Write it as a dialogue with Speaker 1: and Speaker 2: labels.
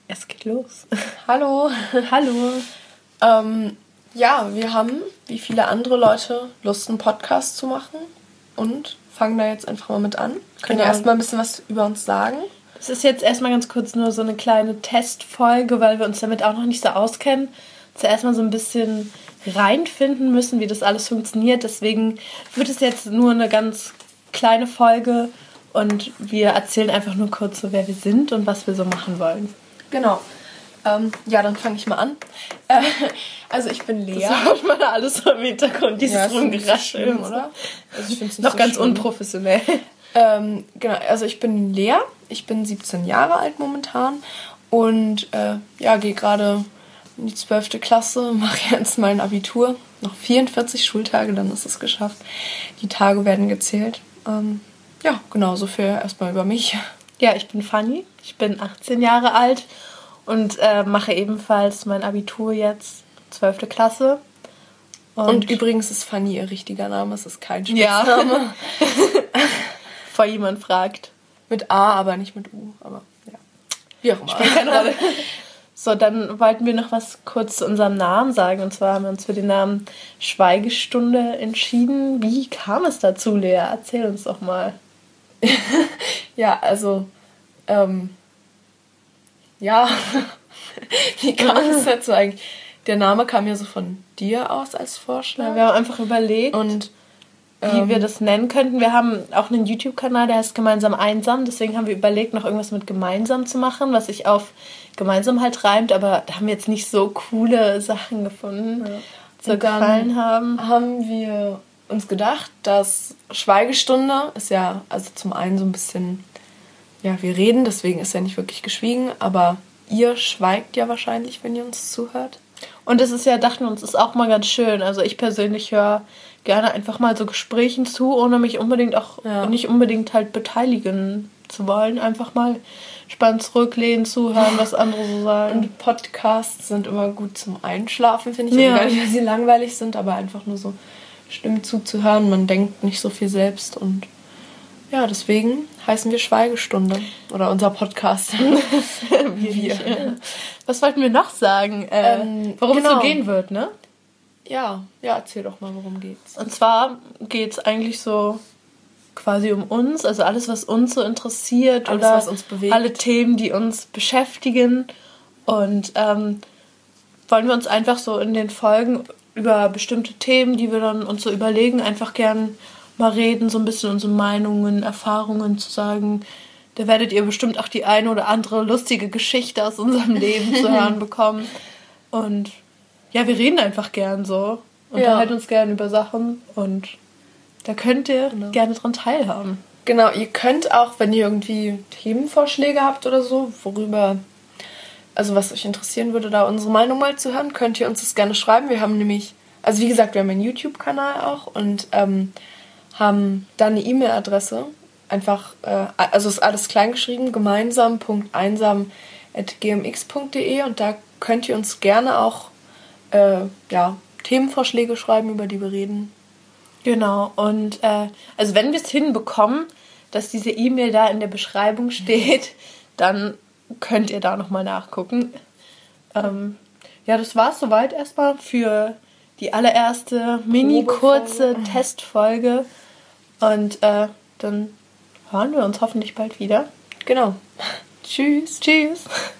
Speaker 1: Es geht los.
Speaker 2: Hallo.
Speaker 1: Hallo.
Speaker 2: Ja, wir haben, wie viele andere Leute, Lust, einen Podcast zu machen und fangen da jetzt einfach mal mit an. Können ja erstmal ein bisschen was über uns sagen.
Speaker 1: Es ist jetzt erstmal ganz kurz nur so eine kleine Testfolge, weil wir uns damit auch noch nicht so auskennen. Zuerst mal so ein bisschen reinfinden müssen, wie das alles funktioniert. Deswegen wird es jetzt nur eine ganz kleine Folge und wir erzählen einfach nur kurz so, wer wir sind und was wir so machen wollen.
Speaker 2: Genau. Ja, dann fange ich mal an. Also ich bin Lea.
Speaker 1: Das hört man da alles so im Hintergrund, dieses Rumgeraschel,
Speaker 2: oder? Also ich find's nicht
Speaker 1: noch
Speaker 2: so
Speaker 1: ganz
Speaker 2: schlimm.
Speaker 1: unprofessionell.
Speaker 2: Genau, also ich bin Lea. Ich bin 17 Jahre alt momentan und gehe gerade in die 12. Klasse, mache jetzt mein Abitur. Noch 44 Schultage, dann ist es geschafft. Die Tage werden gezählt. Ja, genau, so viel erstmal über mich.
Speaker 1: Ja, ich bin Fanny, ich bin 18 Jahre alt und mache ebenfalls mein Abitur jetzt, 12. Klasse.
Speaker 2: Und übrigens ist Fanny ihr richtiger Name, es ist kein Spitzname.
Speaker 1: Ja. Bevor jemand fragt.
Speaker 2: Mit A, aber nicht mit U, aber ja. Wie auch immer.
Speaker 1: Spielt keine Rolle. So, dann wollten wir noch was kurz zu unserem Namen sagen. Und zwar haben wir uns für den Namen Schweigestunde entschieden. Wie kam es dazu, Lea? Erzähl uns doch mal.
Speaker 2: Ja, also, wie kam es dazu eigentlich? Der Name kam ja so von dir aus als Vorschlag.
Speaker 1: Ja, wir haben einfach überlegt,
Speaker 2: und
Speaker 1: wie wir das nennen könnten. Wir haben auch einen YouTube-Kanal, der heißt Gemeinsam Einsam. Deswegen haben wir überlegt, noch irgendwas mit gemeinsam zu machen, was sich auf gemeinsam halt reimt. Aber da haben wir jetzt nicht so coole Sachen gefunden, die so gefallen haben.
Speaker 2: Haben wir uns gedacht, dass Schweigestunde ist ja, also zum einen so ein bisschen, ja, wir reden, deswegen ist ja nicht wirklich geschwiegen, aber ihr schweigt ja wahrscheinlich, wenn ihr uns zuhört.
Speaker 1: Und das ist ja, dachten wir uns, ist auch mal ganz schön. Also ich persönlich höre gerne einfach mal so Gesprächen zu, ohne mich unbedingt auch nicht unbedingt halt beteiligen zu wollen. Einfach mal spannend zurücklehnen, zuhören, was andere so sagen.
Speaker 2: Und Podcasts sind immer gut zum Einschlafen, finde ich. Ja. Gar nicht, weil sie langweilig sind, aber einfach nur so Stimmen zuzuhören. Man denkt nicht so viel selbst und ja, deswegen heißen wir Schweigestunde. Oder unser Podcast.
Speaker 1: wir. Was wollten wir noch sagen? Worum es so gehen wird, ne?
Speaker 2: Ja, erzähl doch mal, worum geht's.
Speaker 1: Und zwar geht's eigentlich so quasi um uns, also alles, was uns so interessiert
Speaker 2: alles,
Speaker 1: oder
Speaker 2: was uns bewegt.
Speaker 1: Alle Themen, die uns beschäftigen. Und wollen wir uns einfach so in den Folgen über bestimmte Themen, die wir dann uns so überlegen, einfach gern mal reden, so ein bisschen unsere Meinungen, Erfahrungen zu sagen. Da werdet ihr bestimmt auch die eine oder andere lustige Geschichte aus unserem Leben zu hören bekommen. Und ja, wir reden einfach gern so. Unterhalten uns gern über Sachen. Und da könnt ihr gerne dran teilhaben.
Speaker 2: Genau, ihr könnt auch, wenn ihr irgendwie Themenvorschläge habt oder so, worüber, also was euch interessieren würde, da unsere Meinung mal zu hören, könnt ihr uns das gerne schreiben. Wir haben nämlich, also wie gesagt, wir haben einen YouTube-Kanal auch und haben da eine E-Mail-Adresse. Einfach, also ist alles klein geschrieben, gemeinsam.einsam@gmx.de und da könnt ihr uns gerne auch Themenvorschläge schreiben, über die wir reden.
Speaker 1: Genau, und also wenn wir es hinbekommen, dass diese E-Mail da in der Beschreibung steht, dann könnt ihr da nochmal nachgucken. Das war es soweit erstmal für die allererste mini-kurze Testfolge. Und dann hören wir uns hoffentlich bald wieder.
Speaker 2: Genau. Tschüss.
Speaker 1: Tschüss.